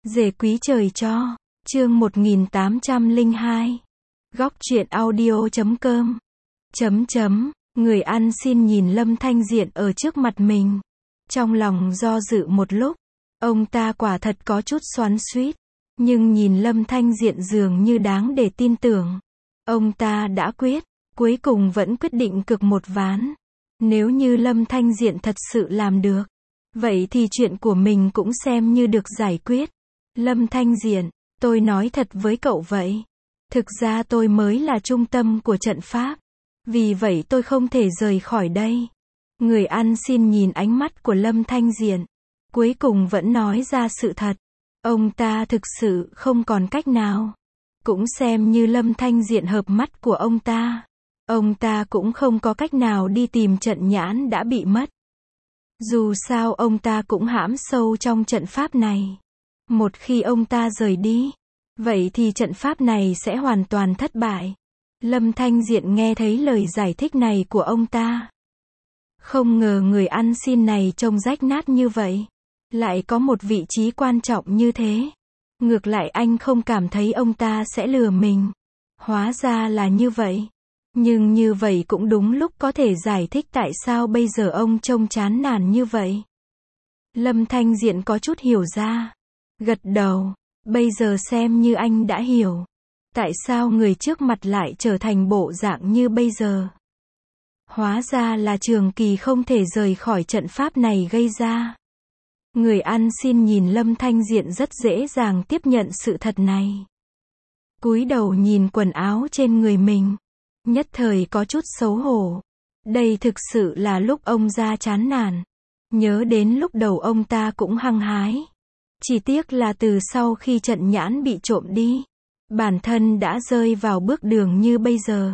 Rể quý trời cho. Chương 1802. Góc truyện audio.com. Người ăn xin nhìn Lâm Thanh Diện ở trước mặt mình. Trong lòng do dự một lúc, ông ta quả thật có chút xoắn xuýt, nhưng nhìn Lâm Thanh Diện dường như đáng để tin tưởng. Ông ta đã quyết, cuối cùng vẫn quyết định cược một ván. Nếu như Lâm Thanh Diện thật sự làm được, vậy thì chuyện của mình cũng xem như được giải quyết. Lâm Thanh Diện, tôi nói thật với cậu vậy. Thực ra tôi mới là trung tâm của trận pháp. Vì vậy tôi không thể rời khỏi đây. Người ăn xin nhìn ánh mắt của Lâm Thanh Diện. Cuối cùng vẫn nói ra sự thật. Ông ta thực sự không còn cách nào. Cũng xem như Lâm Thanh Diện hợp mắt của ông ta. Ông ta cũng không có cách nào đi tìm trận nhãn đã bị mất. Dù sao ông ta cũng hãm sâu trong trận pháp này. Một khi ông ta rời đi, vậy thì trận pháp này sẽ hoàn toàn thất bại. Lâm Thanh Diện nghe thấy lời giải thích này của ông ta. Không ngờ người ăn xin này trông rách nát như vậy. Lại có một vị trí quan trọng như thế. Ngược lại anh không cảm thấy ông ta sẽ lừa mình. Hóa ra là như vậy. Nhưng như vậy cũng đúng lúc có thể giải thích tại sao bây giờ ông trông chán nản như vậy. Lâm Thanh Diện có chút hiểu ra. Gật đầu. Bây giờ xem như anh đã hiểu. Tại sao người trước mặt lại trở thành bộ dạng như bây giờ? Hóa ra là Trường Kỳ không thể rời khỏi trận pháp này gây ra. Người ăn xin nhìn Lâm Thanh Diện rất dễ dàng tiếp nhận sự thật này. Cúi đầu nhìn quần áo trên người mình. Nhất thời có chút xấu hổ. Đây thực sự là lúc ông ra chán nản. Nhớ đến lúc đầu ông ta cũng hăng hái. Chỉ tiếc là từ sau khi trận nhãn bị trộm đi, bản thân đã rơi vào bước đường như bây giờ.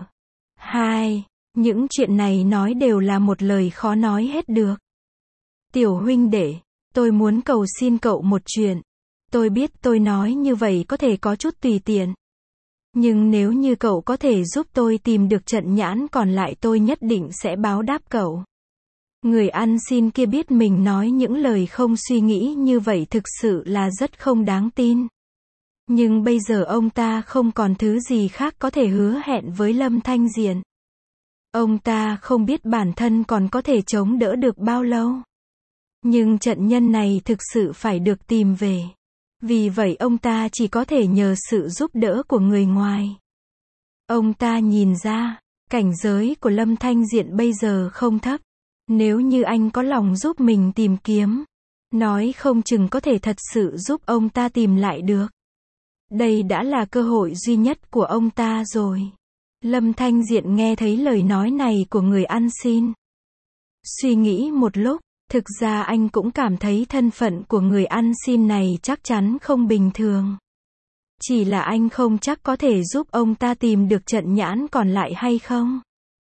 Những chuyện này nói đều là một lời khó nói hết được. Tiểu huynh đệ, tôi muốn cầu xin cậu một chuyện. Tôi biết tôi nói như vậy có thể có chút tùy tiện. Nhưng nếu như cậu có thể giúp tôi tìm được trận nhãn còn lại tôi nhất định sẽ báo đáp cậu. Người ăn xin kia biết mình nói những lời không suy nghĩ như vậy thực sự là rất không đáng tin. Nhưng bây giờ ông ta không còn thứ gì khác có thể hứa hẹn với Lâm Thanh Diện. Ông ta không biết bản thân còn có thể chống đỡ được bao lâu. Nhưng trận nhân này thực sự phải được tìm về. Vì vậy ông ta chỉ có thể nhờ sự giúp đỡ của người ngoài. Ông ta nhìn ra, cảnh giới của Lâm Thanh Diện bây giờ không thấp. Nếu như anh có lòng giúp mình tìm kiếm, nói không chừng có thể thật sự giúp ông ta tìm lại được. Đây đã là cơ hội duy nhất của ông ta rồi. Lâm Thanh Diện nghe thấy lời nói này của người ăn xin. Suy nghĩ một lúc, thực ra anh cũng cảm thấy thân phận của người ăn xin này chắc chắn không bình thường. Chỉ là anh không chắc có thể giúp ông ta tìm được trận nhãn còn lại hay không.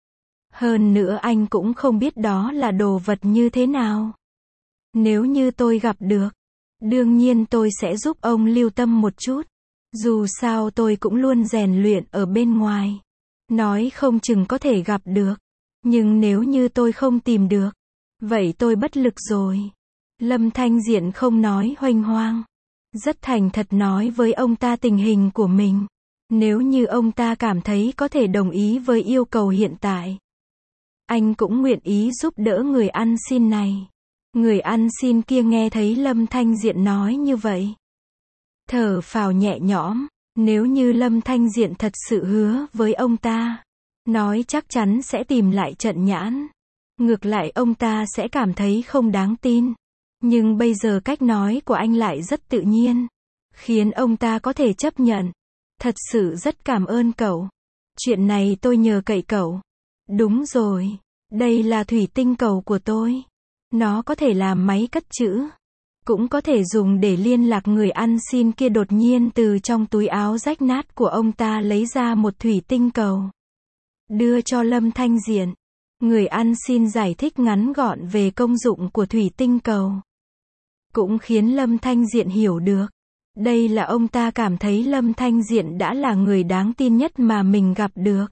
Hơn nữa anh cũng không biết đó là đồ vật như thế nào. Nếu như tôi gặp được, đương nhiên tôi sẽ giúp ông lưu tâm một chút. Dù sao tôi cũng luôn rèn luyện ở bên ngoài. Nói không chừng có thể gặp được. Nhưng nếu như tôi không tìm được, vậy tôi bất lực rồi. Lâm Thanh Diện không nói huênh hoang. Rất thành thật nói với ông ta tình hình của mình. Nếu như ông ta cảm thấy có thể đồng ý với yêu cầu hiện tại, anh cũng nguyện ý giúp đỡ người ăn xin này. Người ăn xin kia nghe thấy Lâm Thanh Diện nói như vậy, thở phào nhẹ nhõm. Nếu như Lâm Thanh Diện thật sự hứa với ông ta, nói chắc chắn sẽ tìm lại trận nhãn, ngược lại ông ta sẽ cảm thấy không đáng tin. Nhưng bây giờ cách nói của anh lại rất tự nhiên, khiến ông ta có thể chấp nhận. Thật sự rất cảm ơn cậu. Chuyện này tôi nhờ cậy cậu. Đúng rồi, đây là thủy tinh cầu của tôi. Nó có thể làm máy cất trữ, cũng có thể dùng để liên lạc. Người ăn xin kia đột nhiên từ trong túi áo rách nát của ông ta lấy ra một thủy tinh cầu, đưa cho Lâm Thanh Diện. Người ăn xin giải thích ngắn gọn về công dụng của thủy tinh cầu, cũng khiến Lâm Thanh Diện hiểu được. Đây là ông ta cảm thấy Lâm Thanh Diện đã là người đáng tin nhất mà mình gặp được.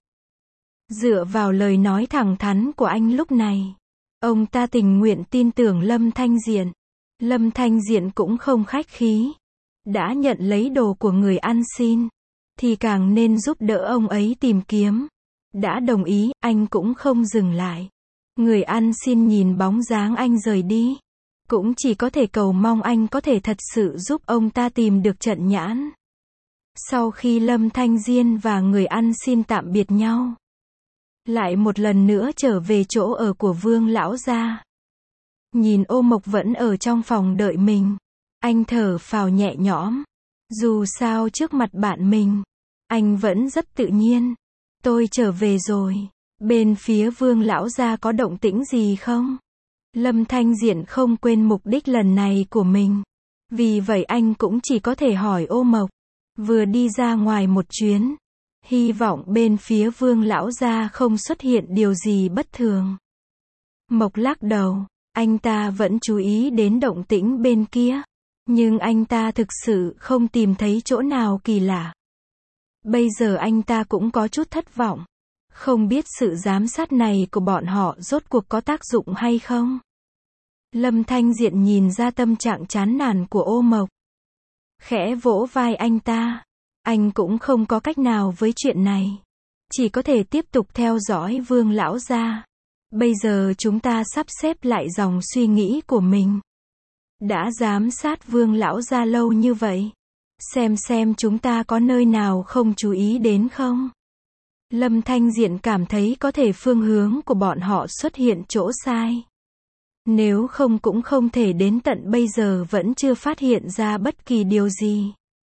Dựa vào lời nói thẳng thắn của anh lúc này, ông ta tình nguyện tin tưởng Lâm Thanh Diện. Lâm Thanh Diện cũng không khách khí. đã nhận lấy đồ của người ăn xin, thì càng nên giúp đỡ ông ấy tìm kiếm. Đã đồng ý, anh cũng không dừng lại. Người ăn xin nhìn bóng dáng anh rời đi, cũng chỉ có thể cầu mong anh có thể thật sự giúp ông ta tìm được trận nhãn. Sau khi Lâm Thanh Diên và người ăn xin tạm biệt nhau, lại một lần nữa trở về chỗ ở của Vương lão gia. Nhìn Ô Mộc vẫn ở trong phòng đợi mình, anh thở phào nhẹ nhõm. Dù sao trước mặt bạn mình, anh vẫn rất tự nhiên. Tôi trở về rồi. Bên phía Vương lão gia có động tĩnh gì không? Lâm Thanh Diện không quên mục đích lần này của mình. Vì vậy anh cũng chỉ có thể hỏi Ô Mộc. Vừa đi ra ngoài một chuyến, hy vọng bên phía Vương lão gia không xuất hiện điều gì bất thường. Mộc lắc đầu, anh ta vẫn chú ý đến động tĩnh bên kia, nhưng anh ta thực sự không tìm thấy chỗ nào kỳ lạ. Bây giờ anh ta cũng có chút thất vọng, không biết sự giám sát này của bọn họ rốt cuộc có tác dụng hay không. Lâm Thanh Diện nhìn ra tâm trạng chán nản của Ô Mộc, khẽ vỗ vai anh ta. Anh cũng không có cách nào với chuyện này, chỉ có thể tiếp tục theo dõi Vương lão gia. Bây giờ chúng ta sắp xếp lại dòng suy nghĩ của mình. Đã giám sát Vương lão gia lâu như vậy, xem chúng ta có nơi nào không chú ý đến không? Lâm Thanh Diện cảm thấy có thể phương hướng của bọn họ xuất hiện chỗ sai. Nếu không cũng không thể đến tận bây giờ vẫn chưa phát hiện ra bất kỳ điều gì.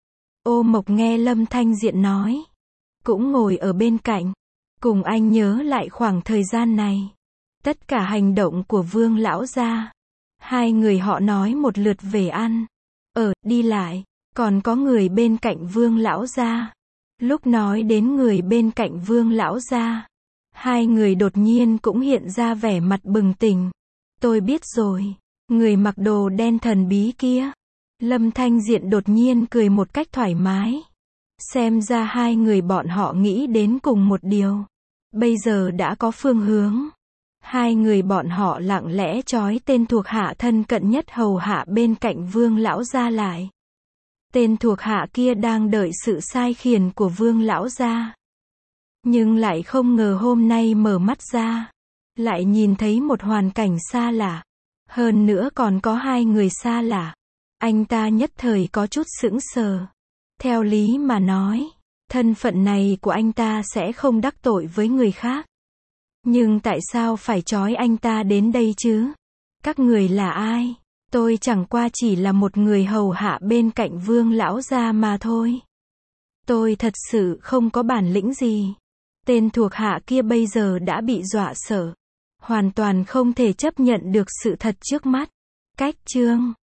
Ô Mộc nghe Lâm Thanh Diện nói, cũng ngồi ở bên cạnh, cùng anh nhớ lại khoảng thời gian này, tất cả hành động của Vương lão gia. Hai người họ nói một lượt về ăn, đi lại, còn có người bên cạnh Vương lão gia. Lúc nói đến người bên cạnh Vương lão gia, hai người đột nhiên cũng hiện ra vẻ mặt bừng tỉnh. Tôi biết rồi, người mặc đồ đen thần bí kia. Lâm Thanh Diện đột nhiên cười một cách thoải mái. Xem ra hai người bọn họ nghĩ đến cùng một điều. Bây giờ đã có phương hướng. Hai người bọn họ lặng lẽ trói tên thuộc hạ thân cận nhất hầu hạ bên cạnh Vương lão gia lại. Tên thuộc hạ kia đang đợi sự sai khiển của Vương lão gia, nhưng lại không ngờ hôm nay mở mắt ra, lại nhìn thấy một hoàn cảnh xa lạ. Hơn nữa còn có hai người xa lạ. Anh ta nhất thời có chút sững sờ. Theo lý mà nói, thân phận này của anh ta sẽ không đắc tội với người khác. Nhưng tại sao phải trói anh ta đến đây chứ? Các người là ai? Tôi chẳng qua chỉ là một người hầu hạ bên cạnh Vương lão gia mà thôi. Tôi thật sự không có bản lĩnh gì. Tên thuộc hạ kia bây giờ đã bị dọa sợ, hoàn toàn không thể chấp nhận được sự thật trước mắt. Cách chương